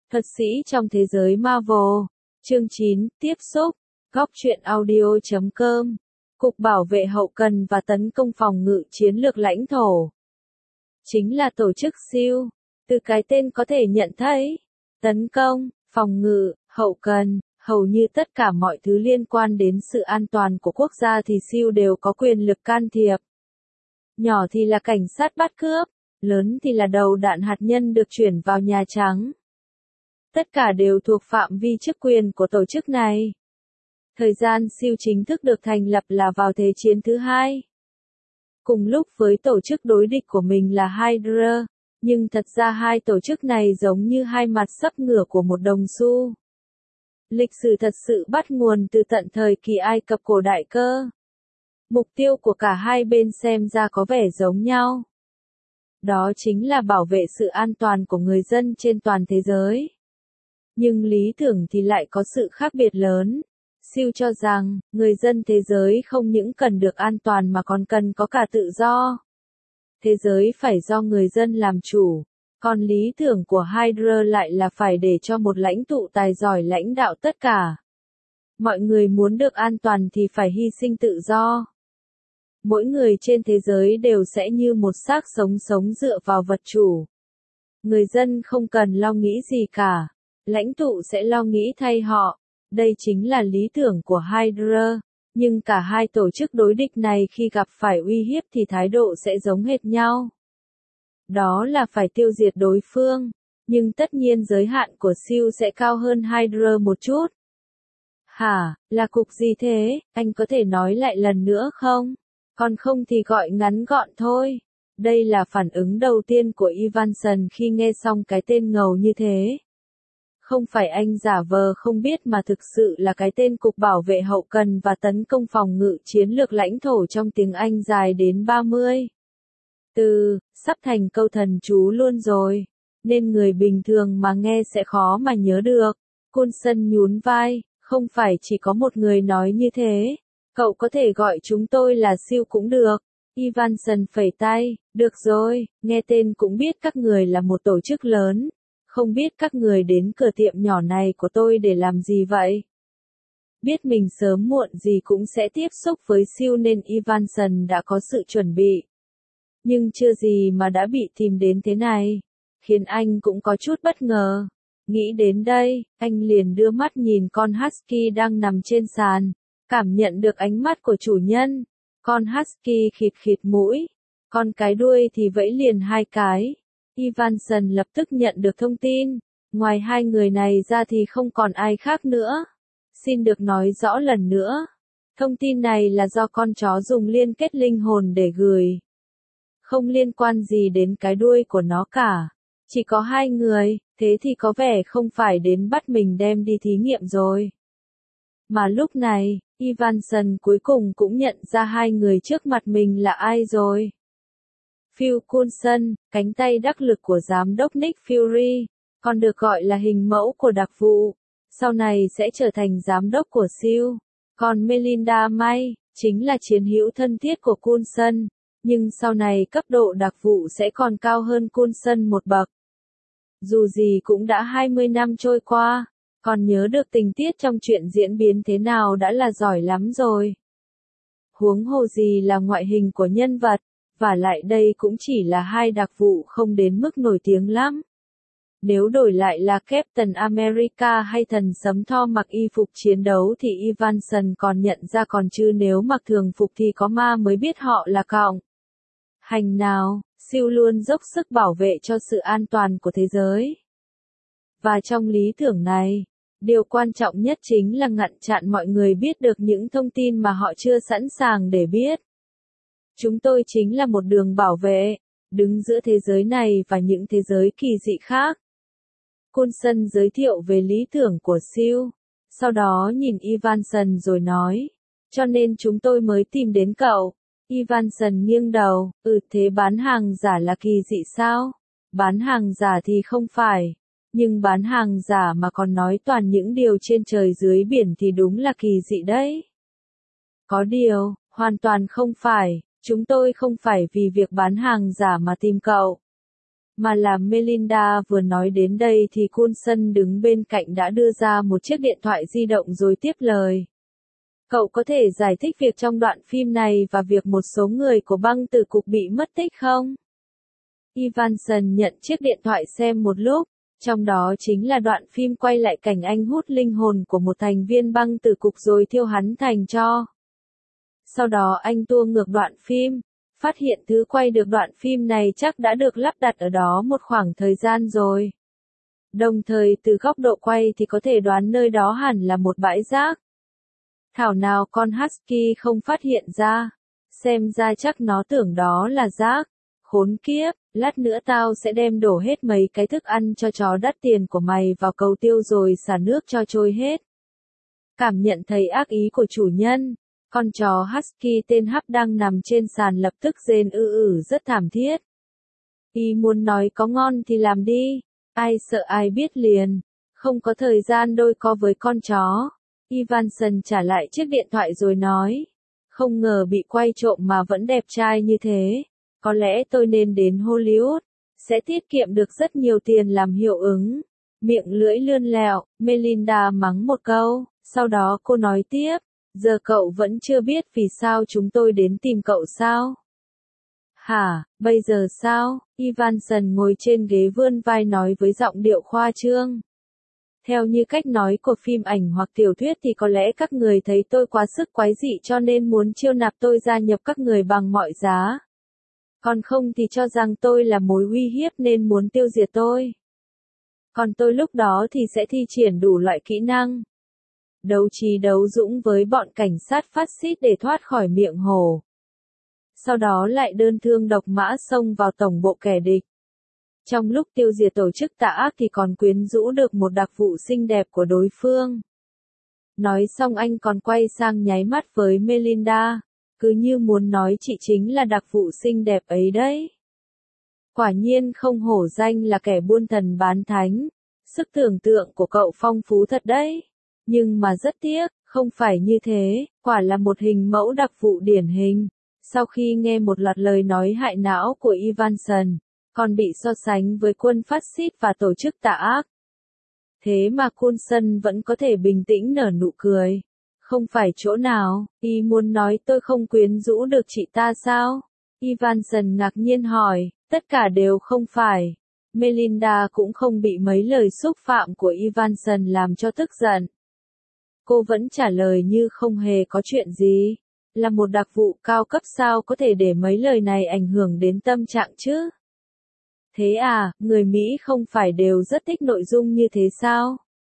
Thuật sĩ trong thế giới Marvel. Chương 9, tiếp xúc. Góc truyện audio.com. Cục Bảo vệ Hậu cần và Tấn công Phòng ngự Chiến lược lãnh thổ. Chính là tổ chức SEAL. Từ cái tên có thể nhận thấy. Tấn công, phòng ngự, hậu cần, hầu như tất cả mọi thứ liên quan đến sự an toàn của quốc gia thì SEAL đều có quyền lực can thiệp. Nhỏ thì là cảnh sát bắt cướp, lớn thì là đầu đạn hạt nhân được chuyển vào Nhà Trắng. Tất cả đều thuộc phạm vi chức quyền của tổ chức này. Thời gian SEAL chính thức được thành lập là vào Thế chiến thứ hai. Cùng lúc với tổ chức đối địch của mình là Hydra, nhưng thật ra hai tổ chức này giống như hai mặt sấp ngửa của một đồng xu. Lịch sử thật sự bắt nguồn từ tận thời kỳ Ai Cập cổ đại cơ. Mục tiêu của cả hai bên xem ra có vẻ giống nhau. Đó chính là bảo vệ sự an toàn của người dân trên toàn thế giới. Nhưng lý tưởng thì lại có sự khác biệt lớn. SEAL cho rằng, người dân thế giới không những cần được an toàn mà còn cần có cả tự do. Thế giới phải do người dân làm chủ. Còn lý tưởng của Hydra lại là phải để cho một lãnh tụ tài giỏi lãnh đạo tất cả. Mọi người muốn được an toàn thì phải hy sinh tự do. Mỗi người trên thế giới đều sẽ như một xác sống dựa vào vật chủ. Người dân không cần lo nghĩ gì cả. Lãnh tụ sẽ lo nghĩ thay họ. Đây chính là lý tưởng của Hydra. Nhưng cả hai tổ chức đối địch này khi gặp phải uy hiếp thì thái độ sẽ giống hệt nhau. Đó là phải tiêu diệt đối phương. Nhưng tất nhiên giới hạn của SEAL sẽ cao hơn Hydra một chút. Hả, là cục gì thế, anh có thể nói lại lần nữa không? Còn không thì gọi ngắn gọn thôi. Đây là phản ứng đầu tiên của Evanson khi nghe xong cái tên ngầu như thế. Không phải anh giả vờ không biết mà thực sự là cái tên Cục Bảo vệ Hậu cần và Tấn công Phòng ngự Chiến lược lãnh thổ trong tiếng Anh dài đến 30 từ, sắp thành câu thần chú luôn rồi. Nên người bình thường mà nghe sẽ khó mà nhớ được. Coulson nhún vai, không phải chỉ có một người nói như thế. Cậu có thể gọi chúng tôi là SEAL cũng được. Evanson phẩy tay, được rồi, nghe tên cũng biết các người là một tổ chức lớn. Không biết các người đến cửa tiệm nhỏ này của tôi để làm gì vậy? Biết mình sớm muộn gì cũng sẽ tiếp xúc với SEAL nên Evanson đã có sự chuẩn bị. Nhưng chưa gì mà đã bị tìm đến thế này. Khiến anh cũng có chút bất ngờ. Nghĩ đến đây, anh liền đưa mắt nhìn con Husky đang nằm trên sàn. Cảm nhận được ánh mắt của chủ nhân. Con Husky khịt khịt mũi. Con cái đuôi thì vẫy liền hai cái. Evanson lập tức nhận được thông tin. Ngoài hai người này ra thì không còn ai khác nữa. Xin được nói rõ lần nữa. Thông tin này là do con chó dùng liên kết linh hồn để gửi. Không liên quan gì đến cái đuôi của nó cả. Chỉ có hai người, thế thì có vẻ không phải đến bắt mình đem đi thí nghiệm rồi. Mà lúc này, Evanson cuối cùng cũng nhận ra hai người trước mặt mình là ai rồi. Phil Coulson, cánh tay đắc lực của giám đốc Nick Fury, còn được gọi là hình mẫu của đặc vụ, sau này sẽ trở thành giám đốc của SEAL. Còn Melinda May, chính là chiến hữu thân thiết của Coulson, nhưng sau này cấp độ đặc vụ sẽ còn cao hơn Coulson một bậc. Dù gì cũng đã 20 năm trôi qua, còn nhớ được tình tiết trong chuyện diễn biến thế nào đã là giỏi lắm rồi. Huống hồ gì là ngoại hình của nhân vật. Và lại đây cũng chỉ là hai đặc vụ không đến mức nổi tiếng lắm. Nếu đổi lại là Captain America hay thần sấm Thor mặc y phục chiến đấu thì Evanson còn nhận ra, còn chứ nếu mặc thường phục thì có ma mới biết họ là cọng. Hành nào, SEAL luôn dốc sức bảo vệ cho sự an toàn của thế giới. Và trong lý tưởng này, điều quan trọng nhất chính là ngăn chặn mọi người biết được những thông tin mà họ chưa sẵn sàng để biết. Chúng tôi chính là một đường bảo vệ, đứng giữa thế giới này và những thế giới kỳ dị khác. Coulson giới thiệu về lý tưởng của SEAL, sau đó nhìn Evanson rồi nói, cho nên chúng tôi mới tìm đến cậu. Evanson nghiêng đầu, thế bán hàng giả là kỳ dị sao? Bán hàng giả thì không phải, nhưng bán hàng giả mà còn nói toàn những điều trên trời dưới biển thì đúng là kỳ dị đấy. Có điều, hoàn toàn không phải. Chúng tôi không phải vì việc bán hàng giả mà tìm cậu. Mà là Melinda vừa nói đến đây thì Coulson đứng bên cạnh đã đưa ra một chiếc điện thoại di động rồi tiếp lời. Cậu có thể giải thích việc trong đoạn phim này và việc một số người của băng tử cục bị mất tích không? Evanson nhận chiếc điện thoại xem một lúc, trong đó chính là đoạn phim quay lại cảnh anh hút linh hồn của một thành viên băng tử cục rồi thiêu hắn thành tro. Sau đó anh tua ngược đoạn phim, phát hiện thứ quay được đoạn phim này chắc đã được lắp đặt ở đó một khoảng thời gian rồi. Đồng thời từ góc độ quay thì có thể đoán nơi đó hẳn là một bãi rác. Thảo nào con Husky không phát hiện ra, xem ra chắc nó tưởng đó là rác. Khốn kiếp, lát nữa tao sẽ đem đổ hết mấy cái thức ăn cho chó đắt tiền của mày vào cầu tiêu rồi xả nước cho trôi hết. Cảm nhận thấy ác ý của chủ nhân, con chó Husky tên Hắp đang nằm trên sàn lập tức rên rất thảm thiết. Y muốn nói có ngon thì làm đi, ai sợ ai biết liền, không có thời gian đôi co với con chó. Evanson trả lại chiếc điện thoại rồi nói, không ngờ bị quay trộm mà vẫn đẹp trai như thế. Có lẽ tôi nên đến Hollywood, sẽ tiết kiệm được rất nhiều tiền làm hiệu ứng. Miệng lưỡi lươn lẹo, Melinda mắng một câu, sau đó cô nói tiếp, giờ cậu vẫn chưa biết vì sao chúng tôi đến tìm cậu sao? Hả, bây giờ sao? Evanson ngồi trên ghế vươn vai nói với giọng điệu khoa trương. Theo như cách nói của phim ảnh hoặc tiểu thuyết thì có lẽ các người thấy tôi quá sức quái dị cho nên muốn chiêu nạp tôi gia nhập các người bằng mọi giá. Còn không thì cho rằng tôi là mối uy hiếp nên muốn tiêu diệt tôi. Còn tôi lúc đó thì sẽ thi triển đủ loại kỹ năng. Đấu trí đấu dũng với bọn cảnh sát phát xít để thoát khỏi miệng hổ. Sau đó lại đơn thương độc mã xông vào tổng bộ kẻ địch. Trong lúc tiêu diệt tổ chức tà ác thì còn quyến rũ được một đặc vụ xinh đẹp của đối phương. Nói xong anh còn quay sang nháy mắt với Melinda. Cứ như muốn nói chị chính là đặc vụ xinh đẹp ấy đấy. Quả nhiên không hổ danh là kẻ buôn thần bán thánh. Sức tưởng tượng của cậu phong phú thật đấy. Nhưng mà rất tiếc, không phải như thế, quả là một hình mẫu đặc vụ điển hình. Sau khi nghe một loạt lời nói hại não của Evanson, còn bị so sánh với quân phát xít và tổ chức tà ác. Thế mà Coulson vẫn có thể bình tĩnh nở nụ cười. Không phải chỗ nào, y muốn nói tôi không quyến rũ được chị ta sao? Evanson ngạc nhiên hỏi, tất cả đều không phải. Melinda cũng không bị mấy lời xúc phạm của Evanson làm cho tức giận. Cô vẫn trả lời như không hề có chuyện gì. Là một đặc vụ cao cấp sao có thể để mấy lời này ảnh hưởng đến tâm trạng chứ? Thế à, người Mỹ không phải đều rất thích nội dung như thế sao?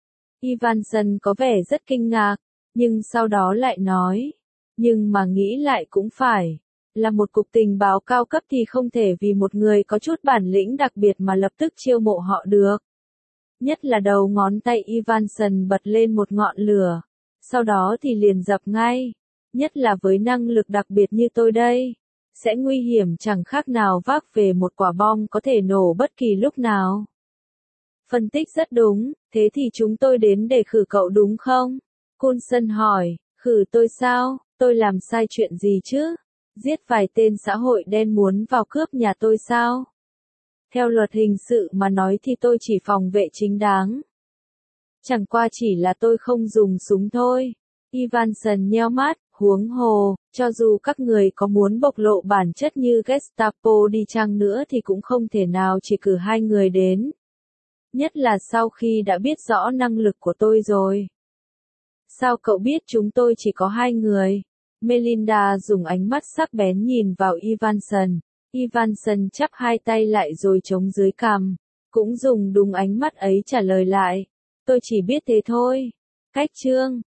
Evanson có vẻ rất kinh ngạc. Nhưng sau đó lại nói, nhưng mà nghĩ lại cũng phải, là một cục tình báo cao cấp thì không thể vì một người có chút bản lĩnh đặc biệt mà lập tức chiêu mộ họ được. Nhất là đầu ngón tay Evanson bật lên một ngọn lửa, sau đó thì liền dập ngay, nhất là với năng lực đặc biệt như tôi đây, sẽ nguy hiểm chẳng khác nào vác về một quả bom có thể nổ bất kỳ lúc nào. Phân tích rất đúng, thế thì chúng tôi đến để khử cậu đúng không? Coulson hỏi, khử tôi sao, tôi làm sai chuyện gì chứ? Giết vài tên xã hội đen muốn vào cướp nhà tôi sao? Theo luật hình sự mà nói thì tôi chỉ phòng vệ chính đáng. Chẳng qua chỉ là tôi không dùng súng thôi. Evanson nheo mắt, huống hồ, cho dù các người có muốn bộc lộ bản chất như Gestapo đi chăng nữa thì cũng không thể nào chỉ cử hai người đến. Nhất là sau khi đã biết rõ năng lực của tôi rồi. Sao cậu biết chúng tôi chỉ có hai người? Melinda dùng ánh mắt sắc bén nhìn vào Evanson. Evanson chắp hai tay lại rồi chống dưới cằm. Cũng dùng đúng ánh mắt ấy trả lời lại. Tôi chỉ biết thế thôi. Cách chương